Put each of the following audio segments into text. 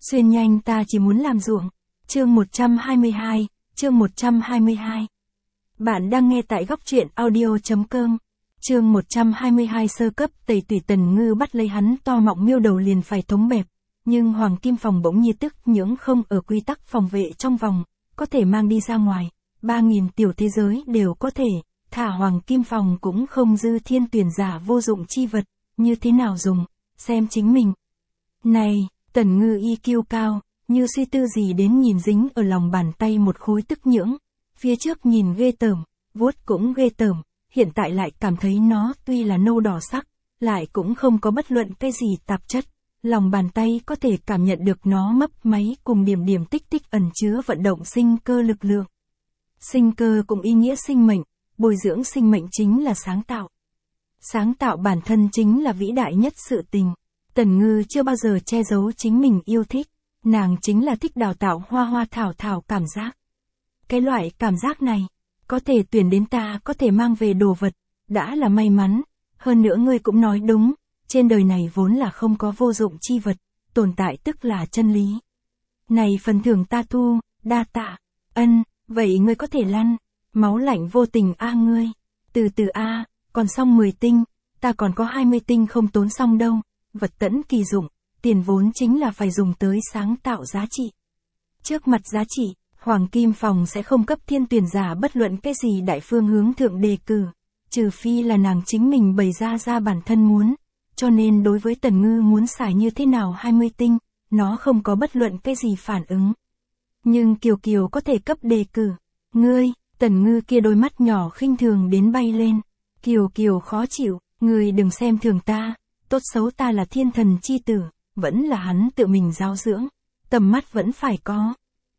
Xuyên nhanh ta chỉ muốn làm ruộng. Chương 122, chương 122. Bạn đang nghe tại góc truyện audio.com. Chương 122 sơ cấp Tẩy Tủy. Tần Ngư bắt lấy hắn to mọng miêu đầu liền phải thống bẹp. Nhưng Hoàng Kim Phòng bỗng nhiên tức nhưỡng không ở quy tắc phòng vệ trong vòng, có thể mang đi ra ngoài. 3.000 tiểu thế giới đều có thể, thả Hoàng Kim Phòng cũng không dư thiên tuyển giả vô dụng chi vật, như thế nào dùng, xem chính mình. Này, Tần Ngư EQ cao, như suy tư gì đến nhìn dính ở lòng bàn tay một khối tức nhưỡng. Phía trước nhìn ghê tởm, vuốt cũng ghê tởm, hiện tại lại cảm thấy nó tuy là nâu đỏ sắc, lại cũng không có bất luận cái gì tạp chất. Lòng bàn tay có thể cảm nhận được nó mấp máy cùng điểm điểm tích tích ẩn chứa vận động sinh cơ lực lượng. Sinh cơ cũng ý nghĩa sinh mệnh, bồi dưỡng sinh mệnh chính là sáng tạo. Sáng tạo bản thân chính là vĩ đại nhất sự tình. Tần Ngư chưa bao giờ che giấu chính mình yêu thích, nàng chính là thích đào tạo hoa hoa thảo thảo cảm giác. Cái loại cảm giác này, có thể tuyển đến ta có thể mang về đồ vật, đã là may mắn, hơn nữa ngươi cũng nói đúng, trên đời này vốn là không có vô dụng chi vật, tồn tại tức là chân lý. Này phần thưởng ta thu, đa tạ, ân, vậy ngươi có thể lăn, máu lạnh vô tình a ngươi, từ từ a, còn xong 10 tinh, ta còn có 20 tinh không tốn xong đâu. Vật tẫn kỳ dụng, tiền vốn chính là phải dùng tới sáng tạo giá trị. Trước mặt giá trị, Hoàng Kim Phòng sẽ không cấp thiên tuyển giả bất luận cái gì đại phương hướng thượng đề cử, trừ phi là nàng chính mình bày ra bản thân muốn, cho nên đối với Tần Ngư muốn xài như thế nào 20 tinh, nó không có bất luận cái gì phản ứng. Nhưng Kiều Kiều có thể cấp đề cử, ngươi, Tần Ngư kia đôi mắt nhỏ khinh thường đến bay lên, Kiều Kiều khó chịu, ngươi đừng xem thường ta. Tốt xấu ta là thiên thần chi tử, vẫn là hắn tự mình giáo dưỡng, tầm mắt vẫn phải có.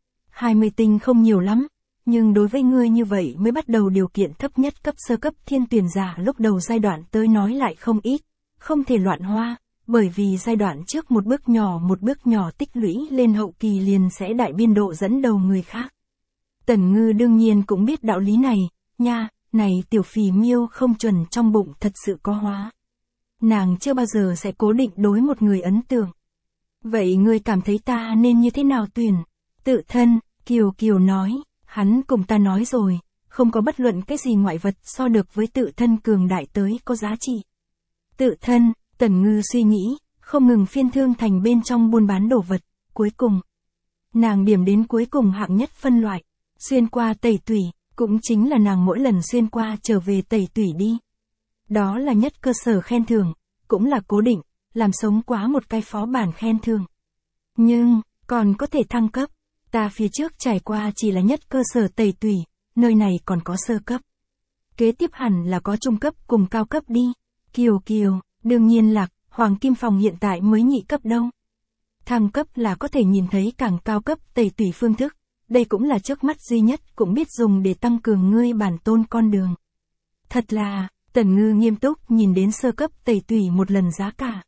20 tinh không nhiều lắm, nhưng đối với ngươi như vậy mới bắt đầu điều kiện thấp nhất cấp sơ cấp thiên tuyển giả lúc đầu giai đoạn tới nói lại không ít, không thể loạn hoa, bởi vì giai đoạn trước một bước nhỏ tích lũy lên hậu kỳ liền sẽ đại biên độ dẫn đầu người khác. Tần Ngư đương nhiên cũng biết đạo lý này, nha, này tiểu phì miêu không chuẩn trong bụng thật sự có hóa. Nàng chưa bao giờ sẽ cố định đối một người ấn tượng. Vậy ngươi cảm thấy ta nên như thế nào tuyển? Tự thân, Kiều Kiều nói, hắn cùng ta nói rồi, không có bất luận cái gì ngoại vật so được với tự thân cường đại tới có giá trị. Tự thân, Tần Ngư suy nghĩ, không ngừng phiên thương thành bên trong buôn bán đồ vật, cuối cùng. Nàng điểm đến cuối cùng hạng nhất phân loại, xuyên qua Tẩy Tủy, cũng chính là nàng mỗi lần xuyên qua trở về Tẩy Tủy đi. Đó là nhất cơ sở khen thưởng, cũng là cố định, làm sống quá một cái phó bản khen thưởng. Nhưng, còn có thể thăng cấp, ta phía trước trải qua chỉ là nhất cơ sở Tẩy Tủy, nơi này còn có sơ cấp. Kế tiếp hẳn là có trung cấp cùng cao cấp đi. Kiều Kiều, đương nhiên là, Hoàng Kim Phòng hiện tại mới nhị cấp đâu. Thăng cấp là có thể nhìn thấy càng cao cấp Tẩy Tủy phương thức, đây cũng là trước mắt duy nhất cũng biết dùng để tăng cường ngươi bản tôn con đường. Thật là... Tần Ngư nghiêm túc nhìn đến sơ cấp Tẩy Tủy một lần giá cả.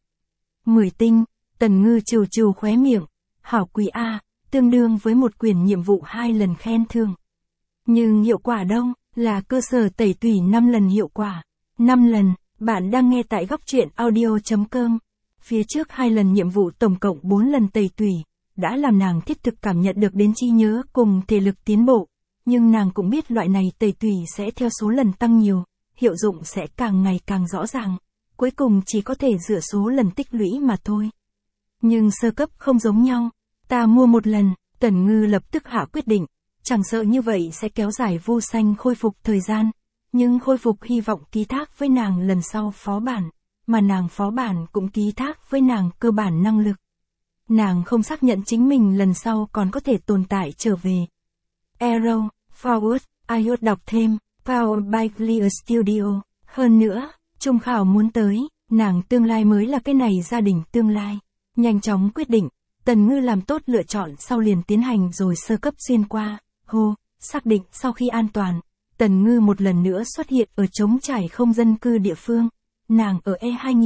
10 tinh, Tần Ngư trừ trừ khóe miệng, hảo quý A, tương đương với một quyển nhiệm vụ 2 lần khen thưởng. Nhưng hiệu quả đâu, là cơ sở Tẩy Tủy 5 lần hiệu quả. 5 lần, bạn đang nghe tại góc truyện audio.com. Phía trước 2 lần nhiệm vụ tổng cộng 4 lần Tẩy Tủy, đã làm nàng thiết thực cảm nhận được đến trí nhớ cùng thể lực tiến bộ. Nhưng nàng cũng biết loại này Tẩy Tủy sẽ theo số lần tăng nhiều. Hiệu dụng sẽ càng ngày càng rõ ràng, cuối cùng chỉ có thể dựa số lần tích lũy mà thôi. Nhưng sơ cấp không giống nhau, ta mua một lần, Tần Ngư lập tức hạ quyết định, chẳng sợ như vậy sẽ kéo dài vô xanh khôi phục thời gian, nhưng khôi phục hy vọng ký thác với nàng lần sau phó bản, mà nàng phó bản cũng ký thác với nàng cơ bản năng lực. Nàng không xác nhận chính mình lần sau còn có thể tồn tại trở về. Arrow, Forward, iOS đọc thêm. Powered by Clear Studio. Hơn nữa, trung khảo muốn tới, nàng tương lai mới là cái này gia đình tương lai. Nhanh chóng quyết định, Tần Ngư làm tốt lựa chọn sau liền tiến hành rồi sơ cấp xuyên qua. Xác định sau khi an toàn, Tần Ngư một lần nữa xuất hiện ở trống trải không dân cư địa phương. Nàng ở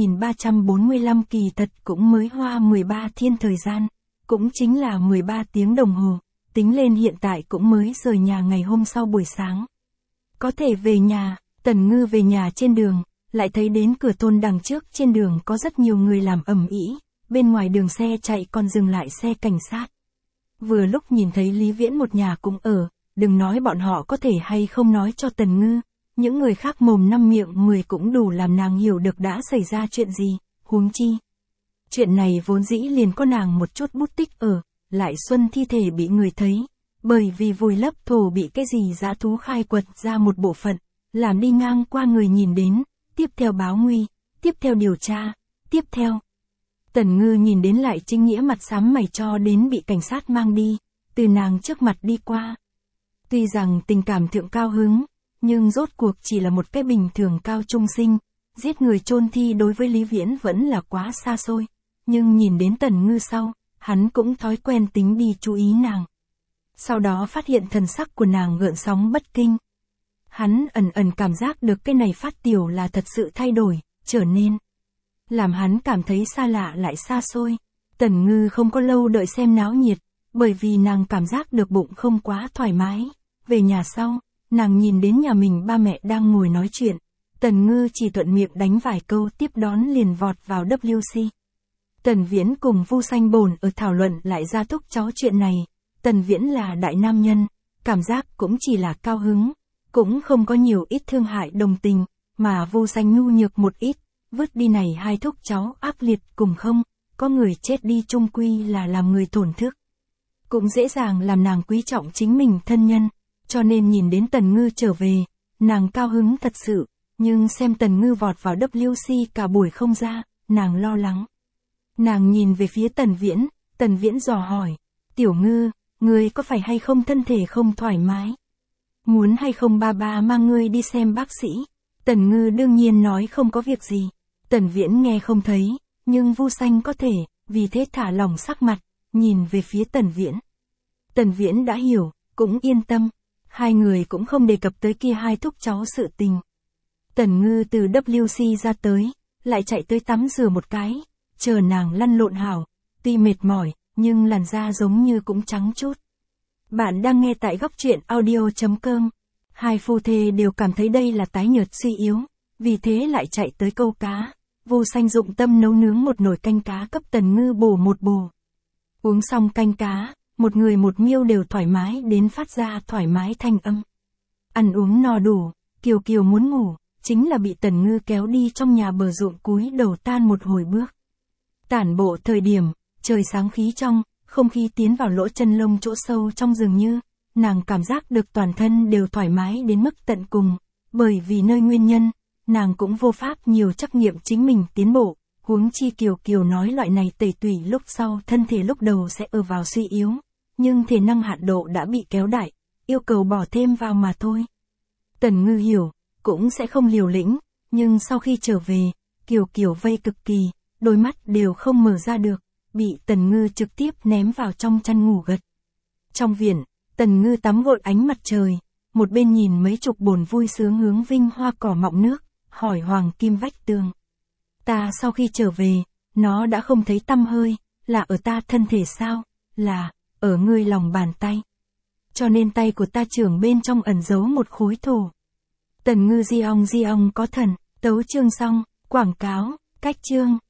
E2345 kỳ thật cũng mới hoa 13 thiên thời gian, cũng chính là 13 tiếng đồng hồ, tính lên hiện tại cũng mới rời nhà ngày hôm sau buổi sáng. Có thể về nhà, Tần Ngư về nhà trên đường, lại thấy đến cửa thôn đằng trước trên đường có rất nhiều người làm ầm ĩ, bên ngoài đường xe chạy còn dừng lại xe cảnh sát. Vừa lúc nhìn thấy Lý Viễn một nhà cũng ở, đừng nói bọn họ có thể hay không nói cho Tần Ngư, những người khác mồm năm miệng 10 cũng đủ làm nàng hiểu được đã xảy ra chuyện gì, huống chi. Chuyện này vốn dĩ liền có nàng một chút bút tích ở, lại Xuân thi thể bị người thấy, bởi vì vùi lấp thổ bị cái gì dã thú khai quật ra một bộ phận, làm đi ngang qua người nhìn đến, tiếp theo báo nguy, tiếp theo điều tra, tiếp theo. Tần Ngư nhìn đến lại Trinh Nghĩa mặt xám mày cho đến bị cảnh sát mang đi, từ nàng trước mặt đi qua. Tuy rằng tình cảm thượng cao hứng, nhưng rốt cuộc chỉ là một cái bình thường cao trung sinh, giết người chôn thi đối với Lý Viễn vẫn là quá xa xôi, nhưng nhìn đến Tần Ngư sau, hắn cũng thói quen tính đi chú ý nàng. Sau đó phát hiện thần sắc của nàng gợn sóng bất kinh. Hắn ẩn ẩn cảm giác được cái này phát tiểu là thật sự thay đổi, trở nên làm hắn cảm thấy xa lạ lại xa xôi. Tần Ngư không có lâu đợi xem náo nhiệt, bởi vì nàng cảm giác được bụng không quá thoải mái. Về nhà sau, nàng nhìn đến nhà mình ba mẹ đang ngồi nói chuyện. Tần Ngư chỉ thuận miệng đánh vài câu tiếp đón liền vọt vào WC. Tần Viễn cùng Vu Sanh Bồn ở thảo luận lại ra thúc cháu chuyện này. Tần Viễn là đại nam nhân, cảm giác cũng chỉ là cao hứng, cũng không có nhiều ít thương hại đồng tình, mà Vu Sanh nhu nhược một ít, vứt đi này hai thúc cháu ác liệt cùng không, có người chết đi chung quy là làm người tổn thức. Cũng dễ dàng làm nàng quý trọng chính mình thân nhân, cho nên nhìn đến Tần Ngư trở về, nàng cao hứng thật sự, nhưng xem Tần Ngư vọt vào WC cả buổi không ra, nàng lo lắng. Nàng nhìn về phía Tần Viễn dò hỏi, Tiểu Ngư, ngươi có phải hay không thân thể không thoải mái? Muốn hay không ba ba mang ngươi đi xem bác sĩ? Tần Ngư đương nhiên nói không có việc gì. Tần Viễn nghe không thấy, nhưng Vu Sanh có thể, vì thế thả lỏng sắc mặt, nhìn về phía Tần Viễn. Tần Viễn đã hiểu, cũng yên tâm. Hai người cũng không đề cập tới kia hai thúc cháu sự tình. Tần Ngư từ WC ra tới, lại chạy tới tắm rửa một cái, chờ nàng lăn lộn hảo, tuy mệt mỏi, nhưng làn da giống như cũng trắng chút. Bạn đang nghe tại góc truyện audio.com. Hai phu thê đều cảm thấy đây là tái nhợt suy yếu, vì thế lại chạy tới câu cá. Vu Sanh dụng tâm nấu nướng một nồi canh cá cấp Tần Ngư bổ một bồ. Uống xong canh cá, một người một miêu đều thoải mái đến phát ra thoải mái thanh âm. Ăn uống no đủ, Kiều Kiều muốn ngủ, chính là bị Tần Ngư kéo đi trong nhà bờ ruộng cúi đầu tan một hồi bước. Tản bộ thời điểm, trời sáng khí trong, không khí tiến vào lỗ chân lông chỗ sâu trong dường như, nàng cảm giác được toàn thân đều thoải mái đến mức tận cùng, bởi vì nơi nguyên nhân, nàng cũng vô pháp nhiều trắc nghiệm chính mình tiến bộ, huống chi Kiều Kiều nói loại này tẩy tủy lúc sau thân thể lúc đầu sẽ ở vào suy yếu, nhưng thể năng hạn độ đã bị kéo đại, yêu cầu bỏ thêm vào mà thôi. Tần Ngư hiểu, cũng sẽ không liều lĩnh, nhưng sau khi trở về, Kiều Kiều vây cực kỳ, đôi mắt đều không mở ra được, bị Tần Ngư trực tiếp ném vào trong chăn ngủ gật. Trong viện, Tần Ngư tắm gội ánh mặt trời, một bên nhìn mấy chục bồn vui sướng hướng vinh hoa cỏ mọng nước, hỏi Hoàng Kim vách tường. Ta sau khi trở về, nó đã không thấy tăm hơi, là ở ta thân thể sao, là, ở ngươi lòng bàn tay. Cho nên tay của ta trưởng bên trong ẩn giấu một khối thổ. Tần Ngư di ong có thần, tấu chương xong, quảng cáo, cách chương.